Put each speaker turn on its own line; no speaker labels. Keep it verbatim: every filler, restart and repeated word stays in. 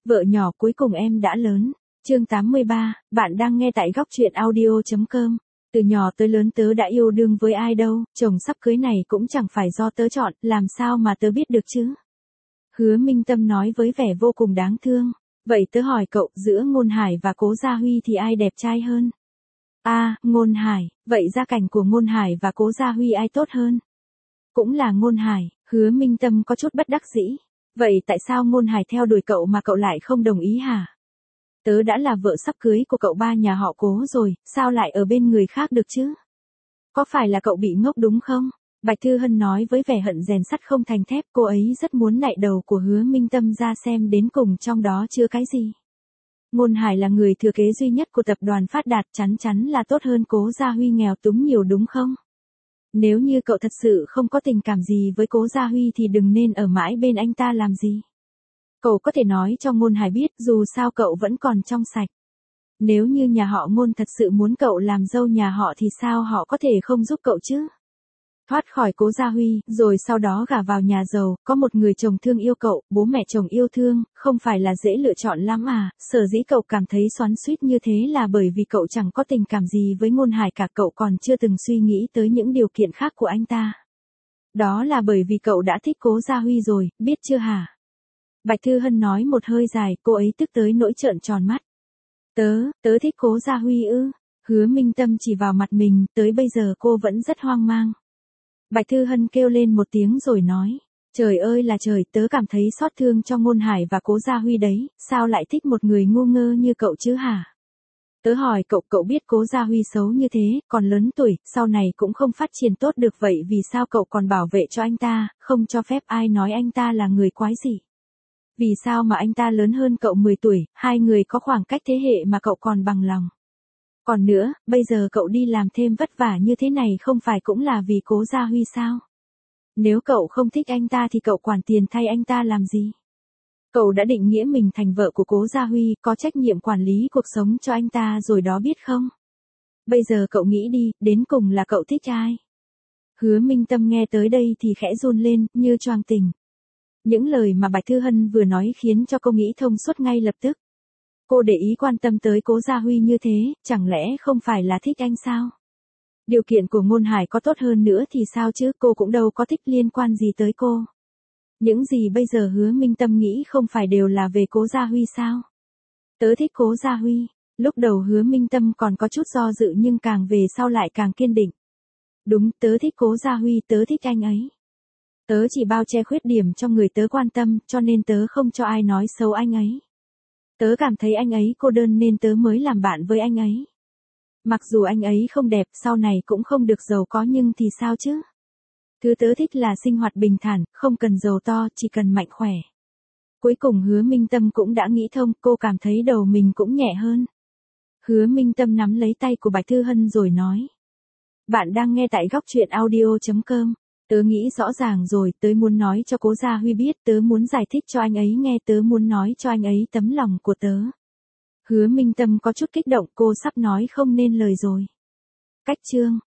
Vợ nhỏ cuối cùng em đã lớn. Chương tám mươi ba, bạn đang nghe tại góc truyện audio.com. Từ nhỏ tới lớn tớ đã yêu đương với ai đâu, chồng sắp cưới này cũng chẳng phải do tớ chọn, làm sao mà tớ biết được chứ? Hứa Minh Tâm nói với vẻ vô cùng đáng thương. Vậy tớ hỏi cậu, giữa Ngôn Hải và Cố Gia Huy thì ai đẹp trai hơn? A, à, Ngôn Hải, vậy gia cảnh của Ngôn Hải và Cố Gia Huy ai tốt hơn? Cũng là Ngôn Hải. Hứa Minh Tâm có chút bất đắc dĩ. Vậy tại sao Ngôn Hải theo đuổi cậu mà cậu lại không đồng ý hả? Tớ đã là vợ sắp cưới của cậu ba nhà họ Cố rồi, sao lại ở bên người khác được chứ? Có phải là cậu bị ngốc đúng không? Bạch Thư Hân nói với vẻ hận rèn sắt không thành thép, cô ấy rất muốn nạy đầu của Hứa Minh Tâm ra xem đến cùng trong đó chưa cái gì. Ngôn Hải là người thừa kế duy nhất của tập đoàn Phát Đạt, chắn chắn là tốt hơn Cố Gia Huy nghèo túng nhiều đúng không? Nếu như cậu thật sự không có tình cảm gì với Cố Gia Huy thì đừng nên ở mãi bên anh ta làm gì. Cậu có thể nói cho Ngôn Hải biết, dù sao cậu vẫn còn trong sạch. Nếu như nhà họ Ngôn thật sự muốn cậu làm dâu nhà họ thì sao họ có thể không giúp cậu chứ? Thoát khỏi Cố Gia Huy, rồi sau đó gả vào nhà giàu, có một người chồng thương yêu cậu, bố mẹ chồng yêu thương, không phải là dễ lựa chọn lắm à? Sở dĩ cậu cảm thấy xoắn xuýt như thế là bởi vì cậu chẳng có tình cảm gì với Ngôn Hải cả, cậu còn chưa từng suy nghĩ tới những điều kiện khác của anh ta. Đó là bởi vì cậu đã thích Cố Gia Huy rồi, biết chưa hả? Bạch Thư Hân nói một hơi dài, cô ấy tức tới nỗi trợn tròn mắt. Tớ, tớ thích Cố Gia Huy ư? Hứa Minh Tâm chỉ vào mặt mình, tới bây giờ cô vẫn rất hoang mang. Bạch Thư Hân kêu lên một tiếng rồi nói, trời ơi là trời, tớ cảm thấy xót thương cho Ngôn Hải và Cố Gia Huy đấy, sao lại thích một người ngu ngơ như cậu chứ hả? Tớ hỏi cậu, cậu biết Cố Gia Huy xấu như thế, còn lớn tuổi, sau này cũng không phát triển tốt được, vậy vì sao cậu còn bảo vệ cho anh ta, không cho phép ai nói anh ta là người quái gì? Vì sao mà anh ta lớn hơn cậu mười tuổi, hai người có khoảng cách thế hệ mà cậu còn bằng lòng? Còn nữa, bây giờ cậu đi làm thêm vất vả như thế này không phải cũng là vì Cố Gia Huy sao? Nếu cậu không thích anh ta thì cậu quản tiền thay anh ta làm gì? Cậu đã định nghĩa mình thành vợ của Cố Gia Huy, có trách nhiệm quản lý cuộc sống cho anh ta rồi đó biết không? Bây giờ cậu nghĩ đi, đến cùng là cậu thích ai? Hứa Minh Tâm nghe tới đây thì khẽ run lên, như choàng tỉnh. Những lời mà Bạch Thư Hân vừa nói khiến cho cô nghĩ thông suốt ngay lập tức. Cô để ý quan tâm tới Cố Gia Huy như thế, chẳng lẽ không phải là thích anh sao? Điều kiện của Ngôn Hải có tốt hơn nữa thì sao chứ, cô cũng đâu có thích liên quan gì tới cô. Những gì bây giờ Hứa Minh Tâm nghĩ không phải đều là về Cố Gia Huy sao? Tớ thích Cố Gia Huy. Lúc đầu Hứa Minh Tâm còn có chút do dự nhưng càng về sau lại càng kiên định. Đúng, tớ thích Cố Gia Huy, tớ thích anh ấy. Tớ chỉ bao che khuyết điểm cho người tớ quan tâm, cho nên tớ không cho ai nói xấu anh ấy. Tớ cảm thấy anh ấy cô đơn nên tớ mới làm bạn với anh ấy. Mặc dù anh ấy không đẹp, sau này cũng không được giàu có nhưng thì sao chứ? Thứ tớ thích là sinh hoạt bình thản, không cần giàu to, chỉ cần mạnh khỏe. Cuối cùng Hứa Minh Tâm cũng đã nghĩ thông, cô cảm thấy đầu mình cũng nhẹ hơn. Hứa Minh Tâm nắm lấy tay của Bạch Thư Hân rồi nói. Bạn đang nghe tại góc truyện audio.com. Tớ nghĩ rõ ràng rồi, tớ muốn nói cho Cố Gia Huy biết, tớ muốn giải thích cho anh ấy nghe, tớ muốn nói cho anh ấy tấm lòng của tớ. Hứa Minh Tâm có chút kích động, cô sắp nói không nên lời rồi. Cách chương